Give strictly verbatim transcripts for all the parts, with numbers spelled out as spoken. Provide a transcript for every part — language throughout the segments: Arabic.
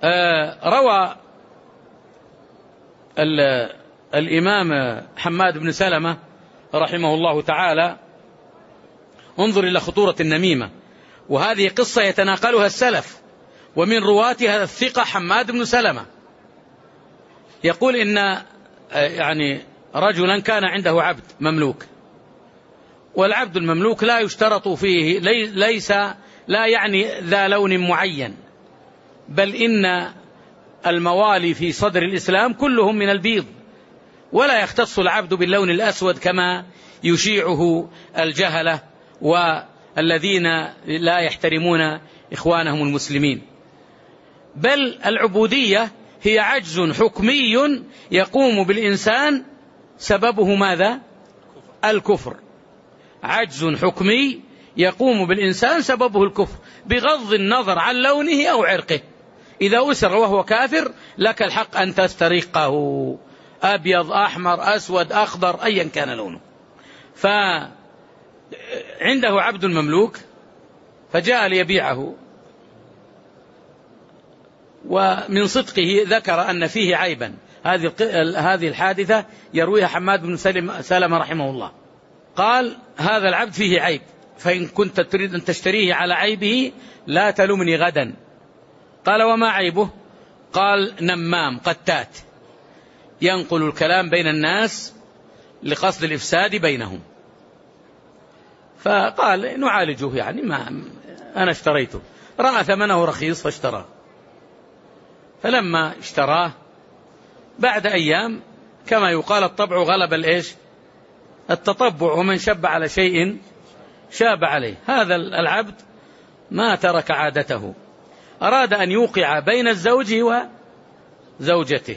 آه روى الإمام حماد بن سلمة رحمه الله تعالى، انظر إلى خطورة النميمة، وهذه قصة يتناقلها السلف، ومن رواتها الثقة حماد بن سلمة، يقول إن يعني رجلا كان عنده عبد مملوك، والعبد المملوك لا يشترط فيه ليس لا يعني ذا لون معين، بل إن الموالي في صدر الإسلام كلهم من البيض، ولا يختص العبد باللون الأسود كما يشيعه الجهلة والذين لا يحترمون إخوانهم المسلمين. بل العبودية هي عجز حكمي يقوم بالإنسان سببه ماذا؟ الكفر. عجز حكمي يقوم بالإنسان سببه الكفر بغض النظر عن لونه أو عرقه. إذا أسر وهو كافر لك الحق أن تسترقه، أبيض أحمر أسود أخضر أيا كان لونه. فعنده عبد مملوك فجاء ليبيعه، ومن صدقه ذكر أن فيه عيبا. هذه هذه الحادثة يرويها حماد بن سلمة رحمه الله. قال: هذا العبد فيه عيب، فإن كنت تريد أن تشتريه على عيبه لا تلومني غدا. قال: وما عيبه؟ قال: نمام قتات، ينقل الكلام بين الناس لقصد الإفساد بينهم. فقال: نعالجه، يعني ما أنا اشتريته. رأى ثمنه رخيص فاشتراه. فلما اشتراه بعد أيام كما يقال الطبع غلب الإيش؟ التطبع، ومن شب على شيء شاب عليه. هذا العبد ما ترك عادته، أراد أن يوقع بين الزوج وزوجته.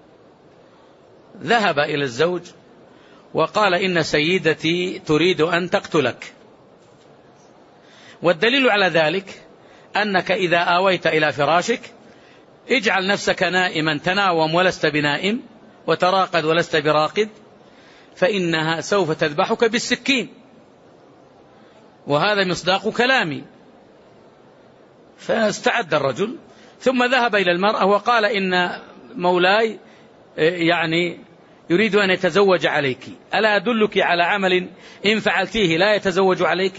ذهب إلى الزوج وقال: إن سيدتي تريد أن تقتلك. والدليل على ذلك أنك إذا آويت إلى فراشك اجعل نفسك نائما، تناوم ولست بنائم، وتراقد ولست براقد، فإنها سوف تذبحك بالسكين. وهذا مصداق كلامي. فاستعد الرجل ثم ذهب إلى المرأة وقال: إن مولاي يعني يريد أن يتزوج عليك، ألا أدلك على عمل إن فعلتيه لا يتزوج عليك؟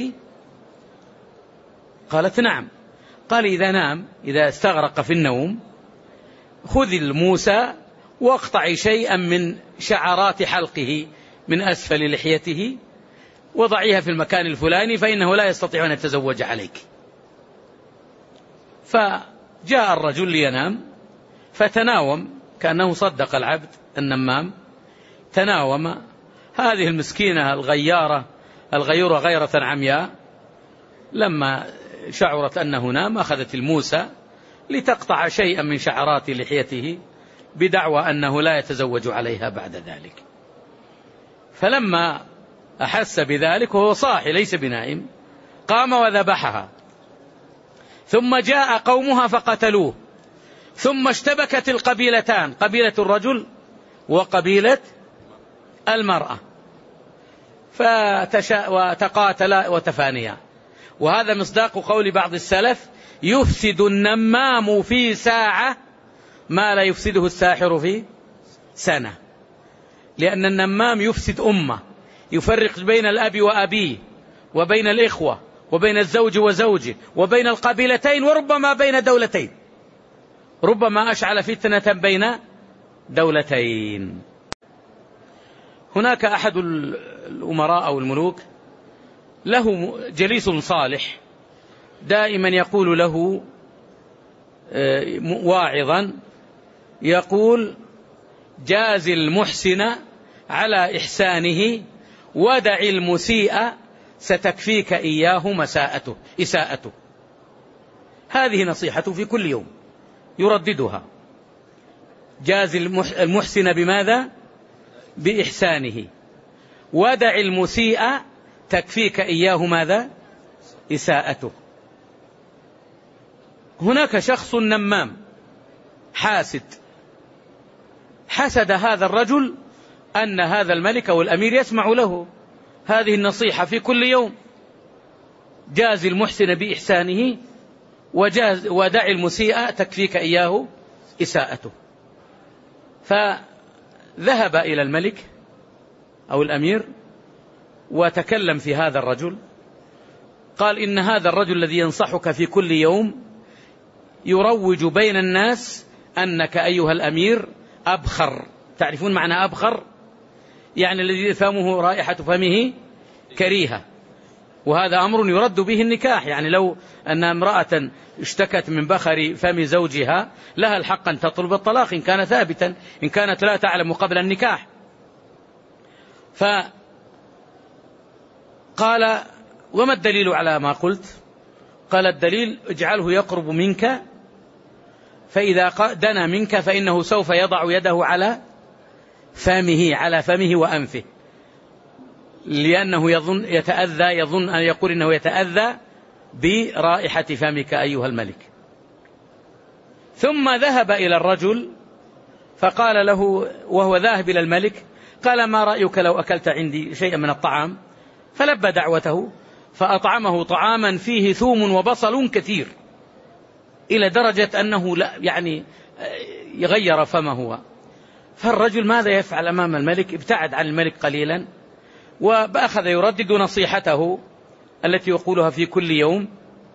قالت: نعم. قال: إذا نام، إذا استغرق في النوم، خذي الموسى واقطعي شيئا من شعرات حلقه من أسفل لحيته وضعيها في المكان الفلاني، فإنه لا يستطيع أن يتزوج عليك. فجاء الرجل لينام فتناوم، كأنه صدق العبد النمام، تناوم. هذه المسكينة الغيارة الغيورة غيرة عمياء لما شعرت أنه نام أخذت الموسى لتقطع شيئا من شعرات لحيته بدعوى أنه لا يتزوج عليها بعد ذلك. فلما أحس بذلك وهو صاحي ليس بنائم قام وذبحها، ثم جاء قومها فقتلوه، ثم اشتبكت القبيلتان، قبيلة الرجل وقبيلة المرأة، فتشا وتقاتلا وتفانيا. وهذا مصداق قول بعض السلف: يفسد النمام في ساعة ما لا يفسده الساحر في سنة. لأن النمام يفسد أمة، يفرق بين الأب وأبيه، وبين الإخوة، وبين الزوج وزوجه، وبين القبيلتين، وربما بين دولتين، ربما أشعل فتنة بين دولتين. هناك أحد الأمراء أو الملوك له جليس صالح دائما يقول له واعظا، يقول: جاز المحسن على إحسانه ودع المسيء ستكفيك إياه مساءته إساءته. هذه نصيحته في كل يوم يرددها: جاز المحسن بماذا؟ بإحسانه، ودع المسيء تكفيك إياه ماذا؟ إساءته. هناك شخص نمام حاسد، حسد هذا الرجل أن هذا الملك أو الأمير يسمع له هذه النصيحة في كل يوم: جاز المحسن بإحسانه وجاز ودع المسيء تكفيك إياه إساءته. فذهب إلى الملك أو الأمير وتكلم في هذا الرجل، قال إن هذا الرجل الذي ينصحك في كل يوم يروج بين الناس أنك أيها الأمير أبخر. تعرفون معنى أبخر؟ يعني الذي فمه رائحة فمه كريهة، وهذا أمر يرد به النكاح. يعني لو أن امرأة اشتكت من بخر فم زوجها لها الحق أن تطلب الطلاق إن كان ثابتا، إن كانت لا تعلم قبل النكاح. فقال وما الدليل على ما قلت؟ قال الدليل اجعله يقرب منك، فإذا دنا منك فإنه سوف يضع يده على فمه على فمه وأنفه، لأنه يظن يتأذى يظن أن يقول إنه يتأذى برائحة فمك أيها الملك. ثم ذهب إلى الرجل فقال له وهو ذاهب إلى الملك، قال ما رأيك لو أكلت عندي شيئا من الطعام؟ فلبى دعوته فأطعمه طعاما فيه ثوم وبصل كثير إلى درجة أنه لا يعني يغير فمه. فالرجل ماذا يفعل أمام الملك؟ ابتعد عن الملك قليلا وأخذ يردد نصيحته التي يقولها في كل يوم،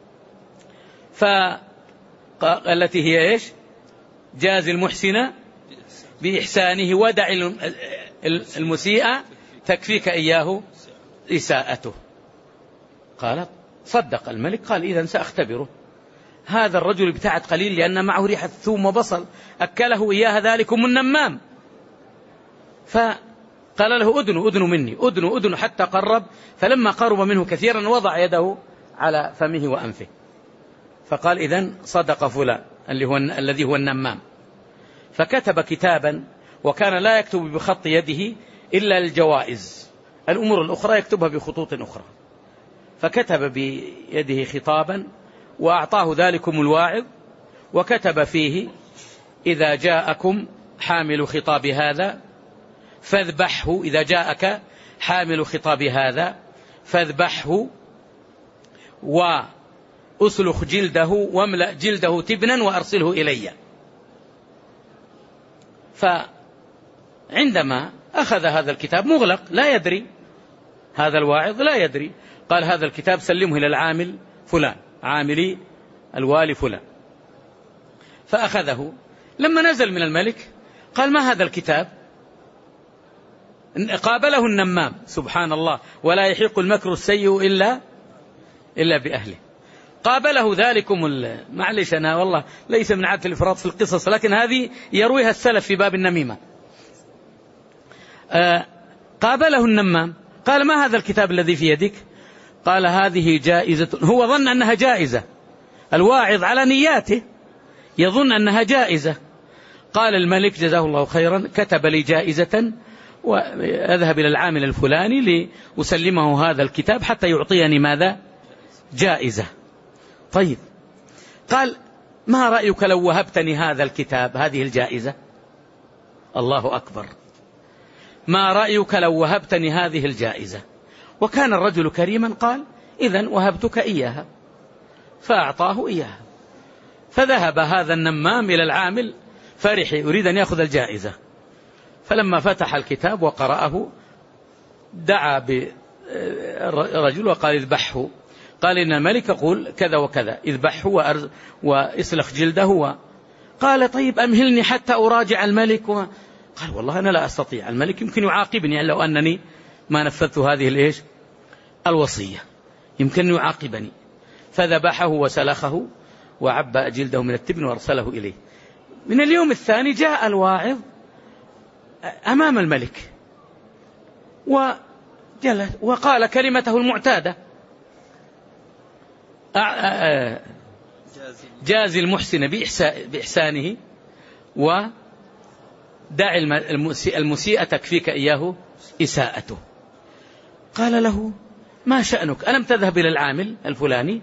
فالتي هي إيش؟ جاز المحسن بإحسانه ودع المسيء تكفيك إياه إساءته. قال صدق الملك، قال إذن سأختبره. هذا الرجل ابتعد قليل لأن معه ريحة ثوم وبصل، أكله إياها ذلكم النمام. فقال له أدنوا أدنوا مني أدنوا أدنوا حتى قرب، فلما قرب منه كثيرا وضع يده على فمه وأنفه. فقال إذن صدق فلان اللي هو الذي هو النمام. فكتب كتابا، وكان لا يكتب بخط يده إلا الجوائز، الأمور الأخرى يكتبها بخطوط أخرى. فكتب بيده خطابا وأعطاه ذلكم الواعظ، وكتب فيه إذا جاءكم حامل خطاب هذا فاذبحه، إذا جاءك حامل خطاب هذا فاذبحه وأسلخ جلده واملأ جلده تبنا وأرسله إلي. فعندما أخذ هذا الكتاب مغلق لا يدري، هذا الواعظ لا يدري، قال هذا الكتاب سلمه إلى العامل فلان، عاملي الوالي فلان. فأخذه. لما نزل من الملك قال ما هذا الكتاب؟ قابله النمام، سبحان الله، ولا يحيق المكر السيء إلا إلا بأهله. قابله ذلكم معلش أنا والله ليس من عادة الإفراط في القصص، لكن هذه يرويها السلف في باب النميمة. آه قابله النمام قال ما هذا الكتاب الذي في يدك؟ قال هذه جائزة. هو ظن أنها جائزة، الواعظ على نياته يظن أنها جائزة. قال الملك جزاه الله خيرا كتب لي جائزة وأذهب إلى العامل الفلاني لأسلمه هذا الكتاب حتى يعطيني ماذا؟ جائزة. طيب قال ما رأيك لو وهبتني هذا الكتاب هذه الجائزة؟ الله أكبر، ما رأيك لو وهبتني هذه الجائزة؟ وكان الرجل كريما قال إذن وهبتك إياها، فأعطاه إياها. فذهب هذا النمام إلى العامل فرح يريد أن يأخذ الجائزة، فلما فتح الكتاب وقرأه دعا برجل وقال اذبحه. قال إن الملك يقول كذا وكذا، اذبحه واسلخ جلده. قال طيب أمهلني حتى أراجع الملك. و... قال والله أنا لا أستطيع، الملك يمكن يعاقبني لو أنني ما نفذت هذه الإيش الوصية، يمكن يعاقبني. فذبحه وسلخه وعبأ جلده من التبن وارسله إليه. من اليوم الثاني جاء الواعظ أمام الملك وجلس وقال كلمته المعتادة جاز المحسن بإحسانه ودع المسيء تكفيك إياه إساءته. قال له ما شأنك؟ ألم تذهب إلى العامل الفلاني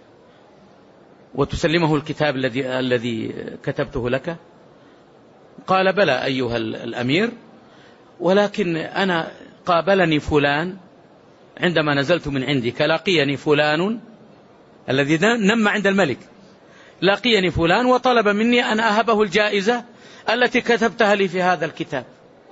وتسلمه الكتاب الذي الذي كتبته لك؟ قال بلى أيها الأمير، ولكن أنا قابلني فلان عندما نزلت من عندك، لقيني فلان الذي نم عند الملك، لقيني فلان وطلب مني أن أهبه الجائزة التي كتبتها لي في هذا الكتاب.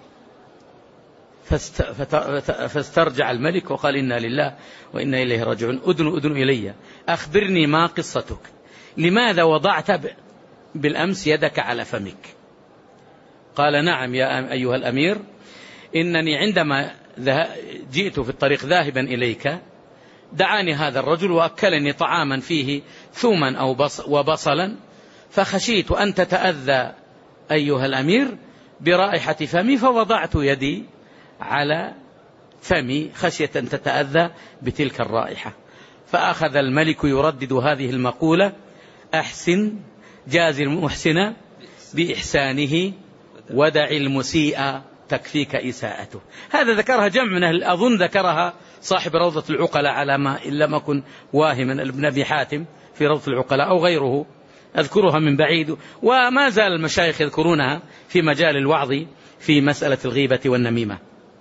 فاسترجع الملك وقال إنا لله وإنا إليه راجعون. أدن أدن إلي، أخبرني ما قصتك، لماذا وضعت بالأمس يدك على فمك؟ قال نعم يا أيها الأمير، إنني عندما جئت في الطريق ذاهبا إليك دعاني هذا الرجل وأكلني طعاما فيه ثوما أو بص وبصلا، فخشيت أن تتأذى أيها الأمير برائحة فمي، فوضعت يدي على فمي خشية أن تتأذى بتلك الرائحة. فأخذ الملك يردد هذه المقولة: أحسن جاز المحسن بإحسانه ودع المسيء تكفيك إساءته. هذا ذكرها جمع من أهل، أظن ذكرها صاحب روضة العقلاء على ما إن لم أكن واهما، ابن أبي حاتم في روضة العقلاء أو غيره، أذكرها من بعيد. وما زال المشايخ يذكرونها في مجال الوعظ في مسألة الغيبة والنميمة.